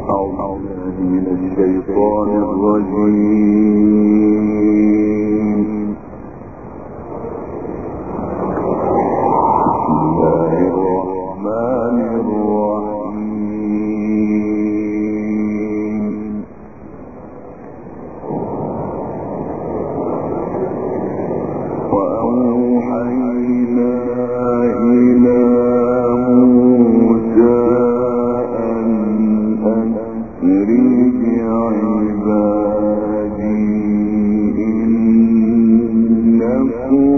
الشيطان الرجيم. بسم الله الرحمن الرحيم. وأوحينا إلى موسى أن أسر بعبادي إنكم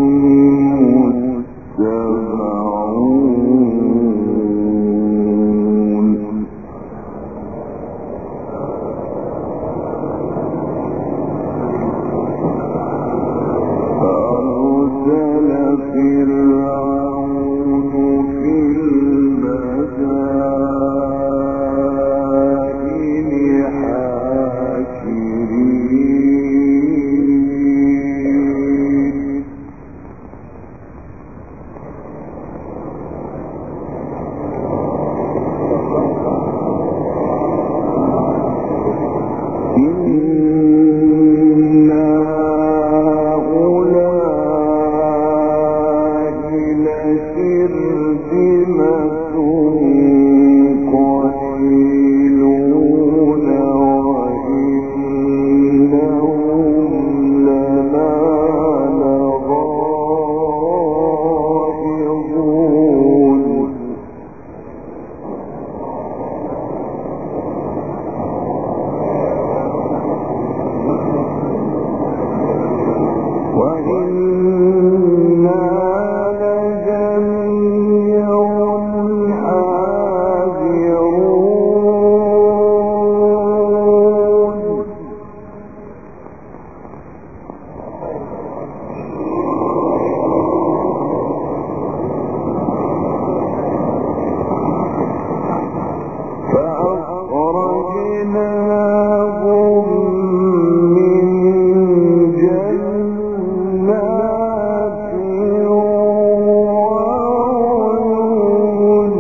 متبعون. فأرسل فرعون في المدائن حاشرين إن هؤلاء لشرذمة قليلون وإنهم لنا لغائظون. وإنا لجميع حاذرون. فأخرجناهم من جنات وعيون.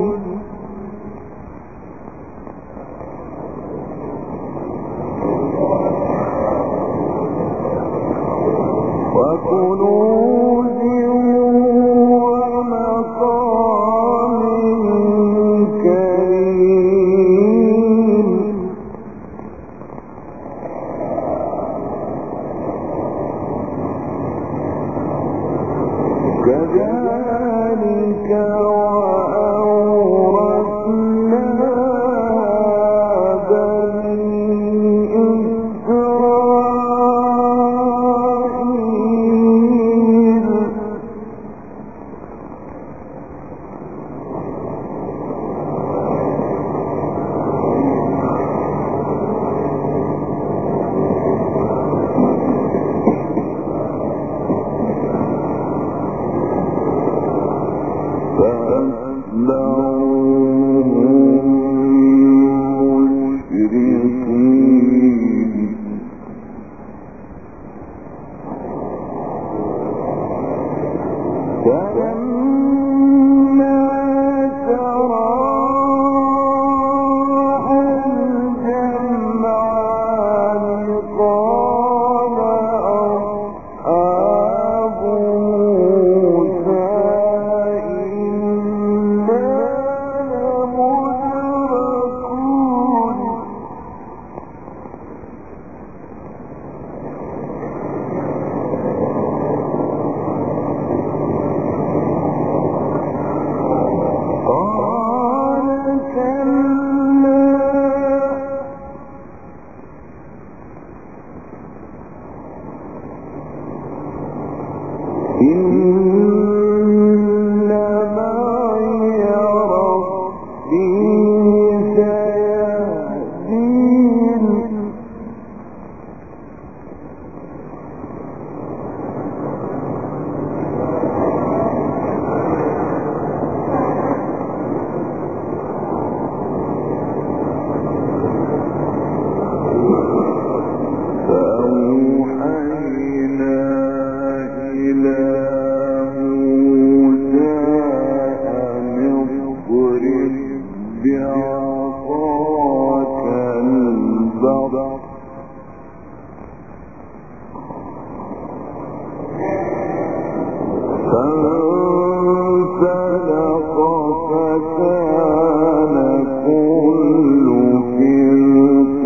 وكنوز ومقام كريم. كذلك وأورثنا بني إسرائيل. فأتبعوهم مشرقين. فلما تراءى الجمعان قال أصحاب موسى إنا لمدركون. قال كلا إن معي ربي سيهدين. فأوحينا إلى البر فانسلخ فكان كل فرق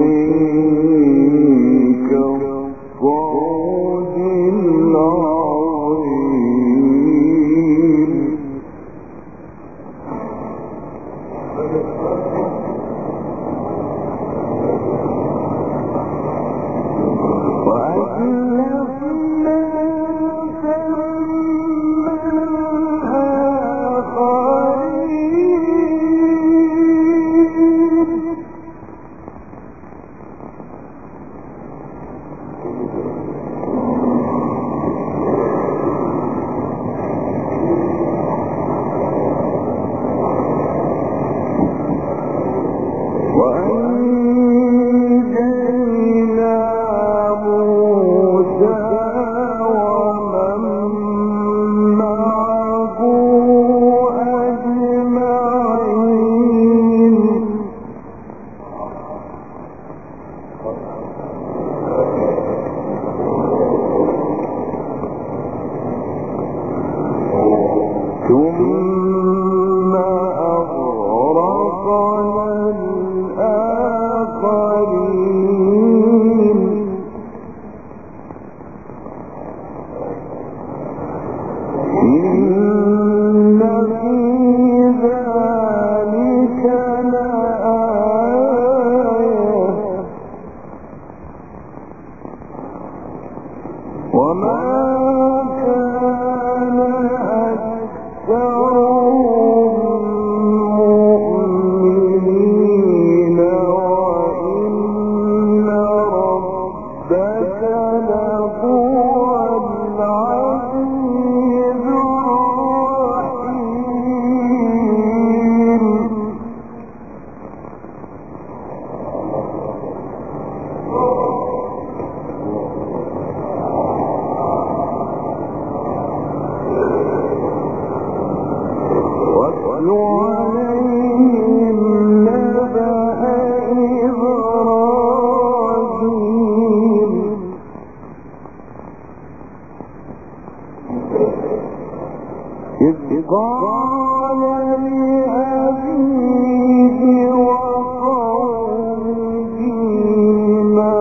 كالطود العظيم وأزلفنا ثم الآخرين وأنجينا موسى ومن معه أجمعين ثم أغرقنا الآخرين إن في ذلك لآية وما كان أكثرهم مؤمنين وإن ربك لهو العزيز الرحيم واتل عليهم نبأ إبراهيم إذ قال لأبيه وقومه ما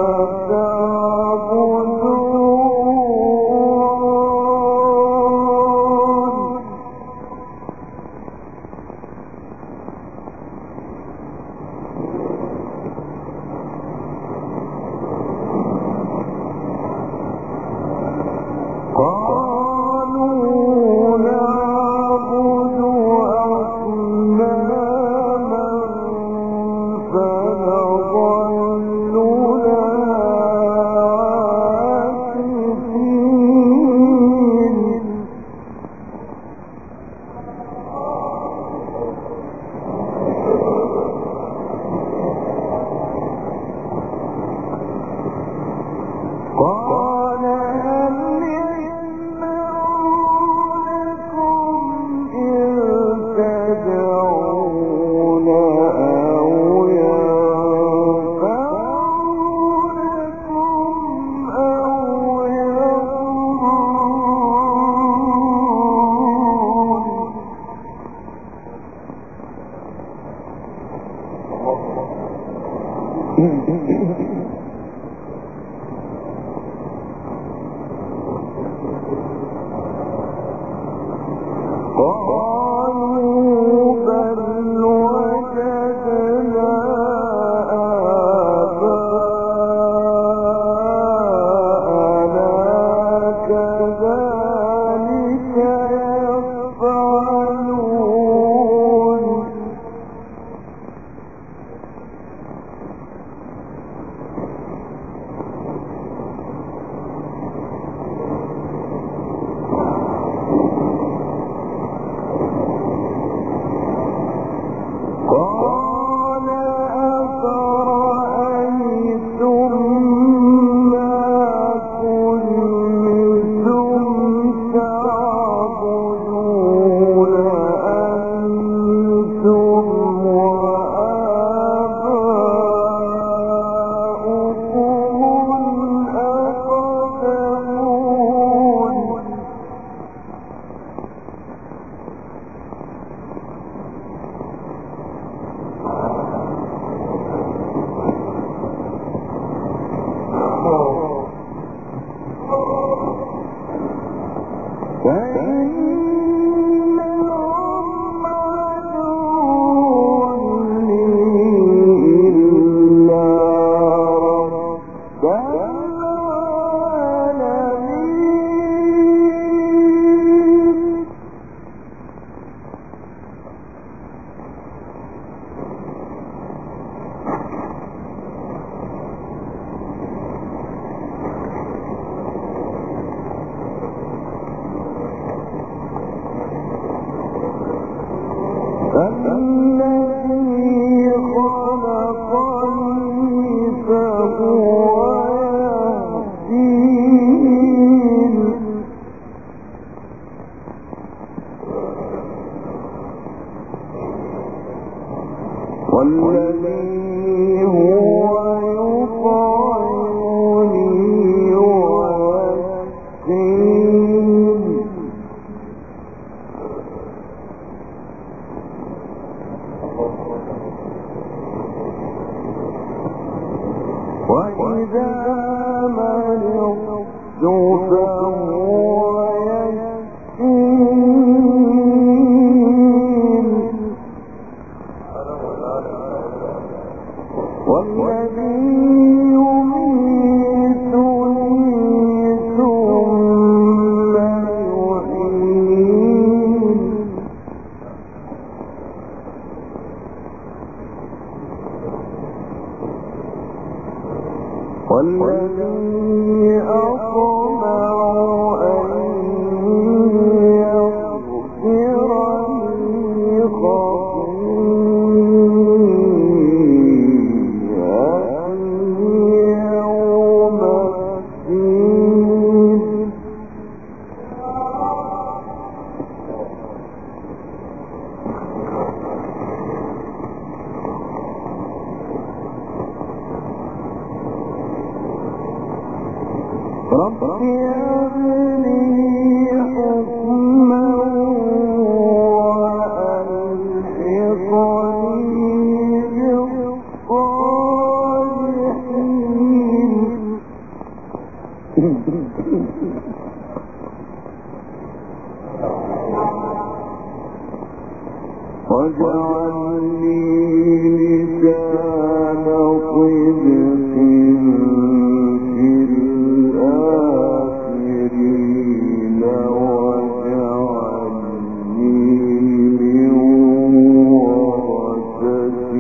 تعبدون قالوا نعبد أصناما فنظل لها عاكفين قال هل يسمعونكم إذ تدعون أو ينفعونكم أو يضرون قالوا بل وجدنا آباءنا كذلك يفعلون والذي هو يطعمني ويسقين وإذا مرضت فهو يشفين والذي يميتني ثم يحيين والذي أطمع أن يغفر لي خطيئتي يوم الدين رب هب لي حكما وألحقني بالصالحين واجعل لي لسان صدق في الآخرين واجعلني من ورثة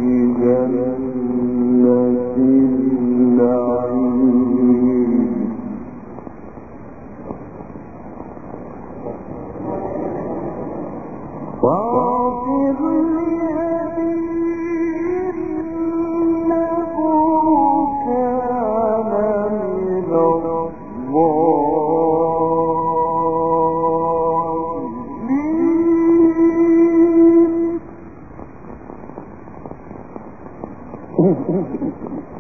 جنة النعيم واغفر لأبي إنه كان من الضالين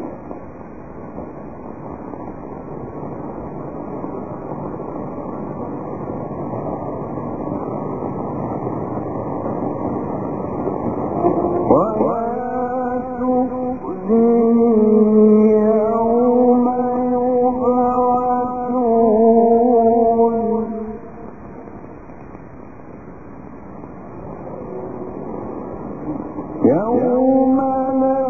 يوم لا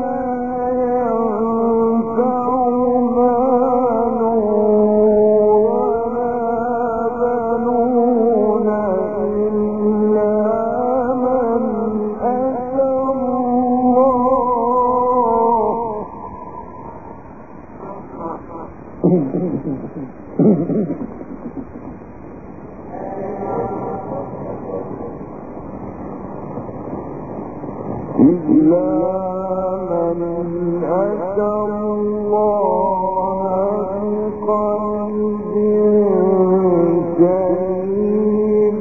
ينفع مال ولا بنون إلا من أتى إلا من أتى الله بقلب سليم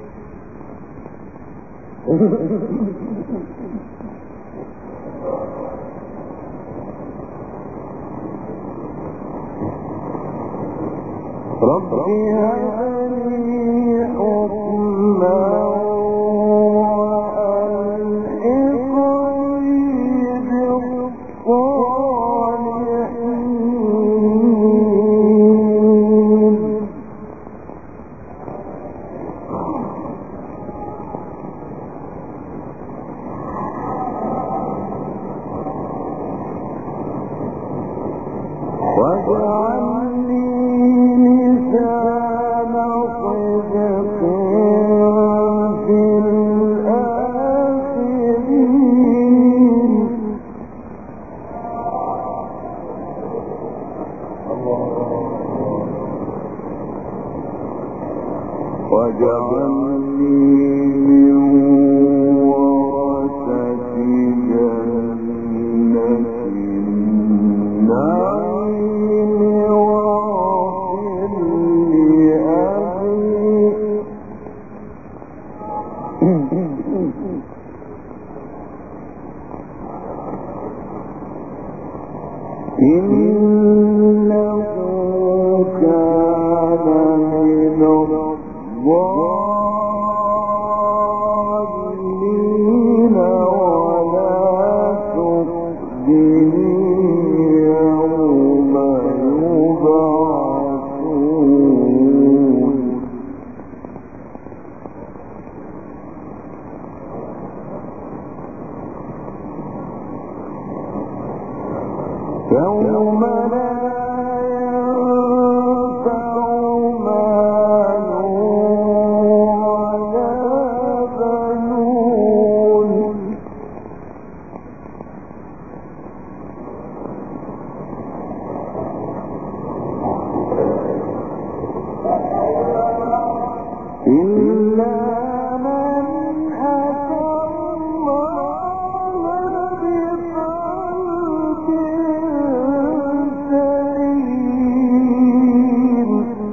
رب هب لي حكما واجعل لي لسان صدق إنه كان من الضالين ولا تخزني يوم يبعثون يوم لا ينفع مال ولا بنون إلا من أتى الله بقلب سليم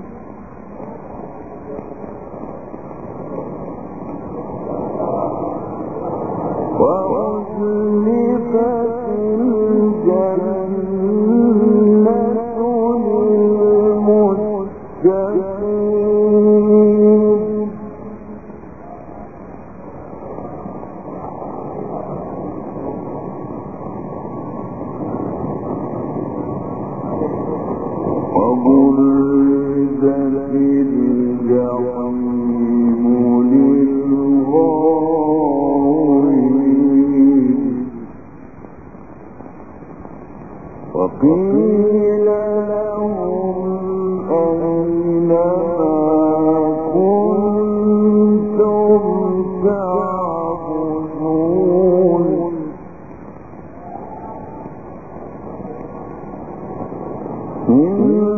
وأزلفت الجنة للمتقين وبرزت الجحيم للغاوين وقيل لهم أين ما كنتم تعبدون من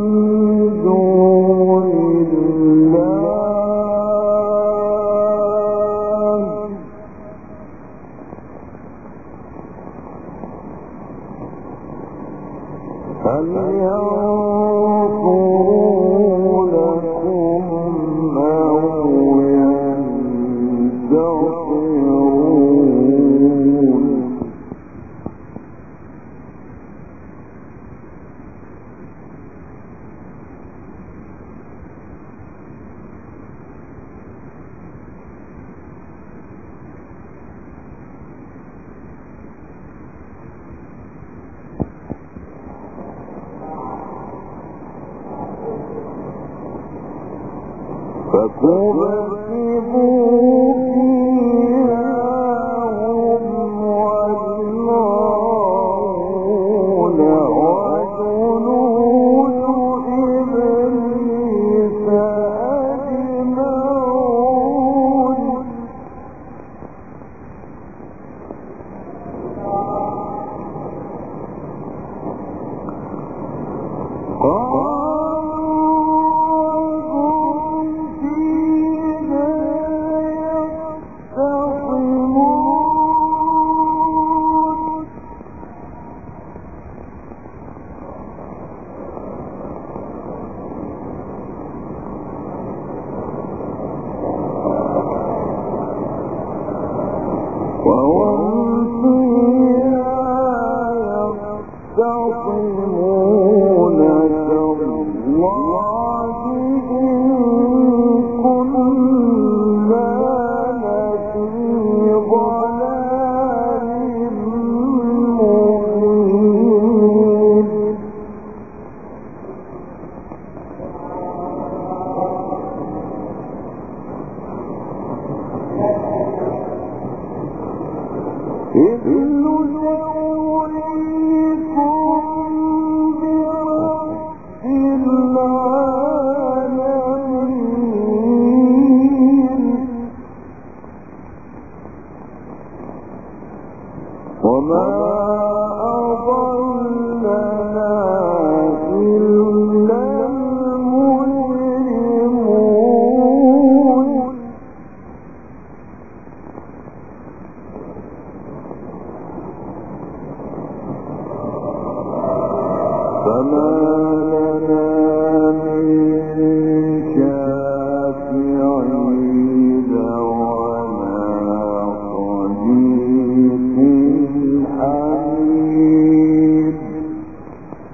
دون الله هل ينصرونكم أو ينتصرون فكبكبوا فيها هم والغاوون وجنود إبليس أجمعون يختصمون تالله إن كنا لفي ضلال مبين إذ وما أضلنا إلا المجرمون فما لنا من شافعين ولا صديق حميد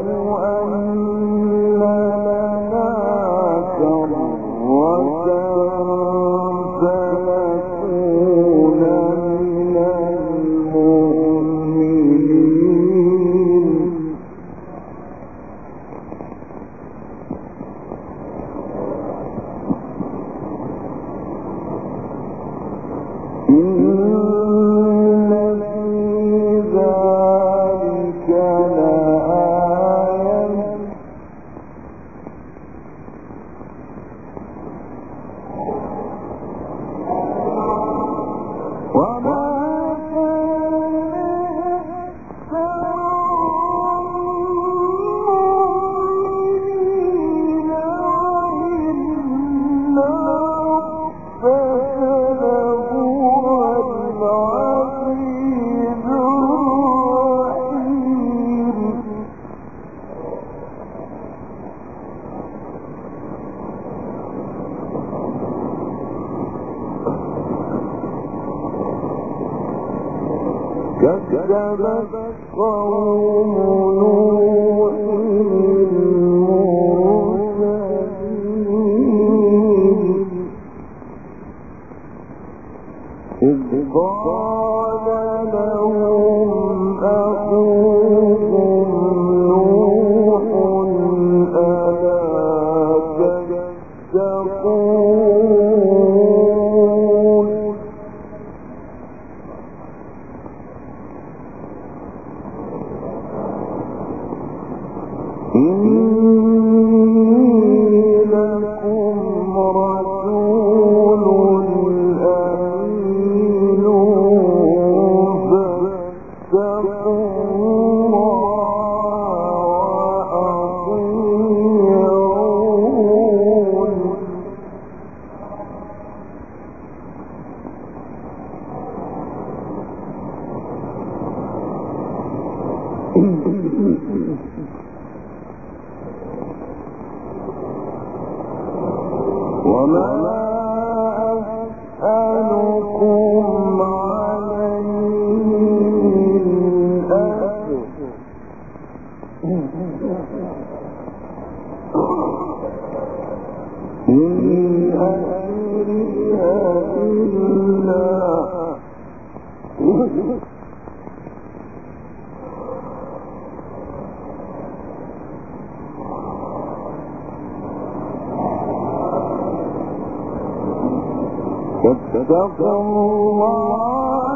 كذبت قوم نوح المرسلين إذ قال لهم أخوهم نوح ألا تتقون إني لكم رسول أمين فاتقوا الله وأطيعون وما أسألكم عليه من أجر إن أجري إلا فاتقوا الله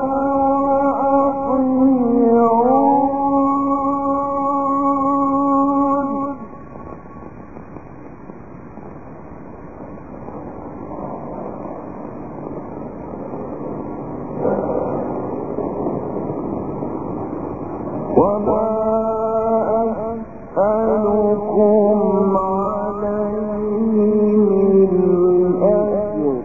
وأطيعون وما أسألكم عليه من أجر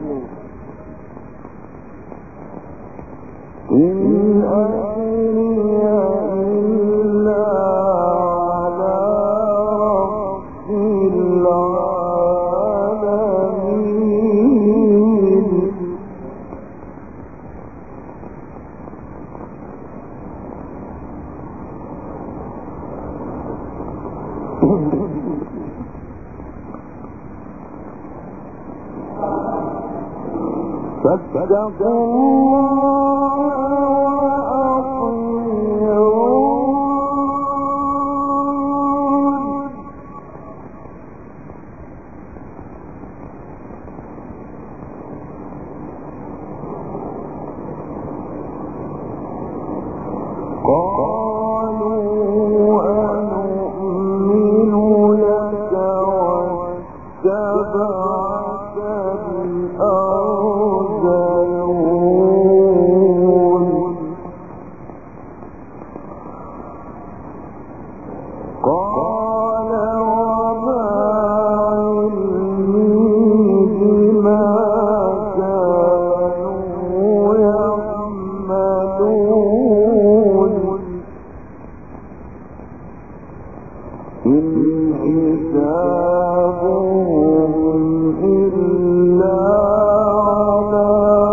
إن أجري إلا على رب العالمين فاتقوا قالوا أنؤمن لك واتبعك الأرذلون قال وما علمي بما كانوا يعملون إن حسابهم إلا على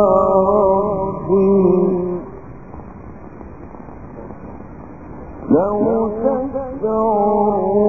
ربي لو تشعرون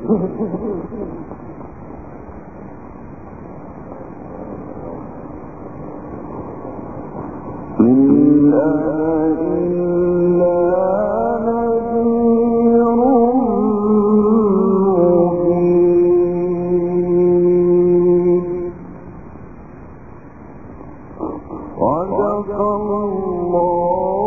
صدق الله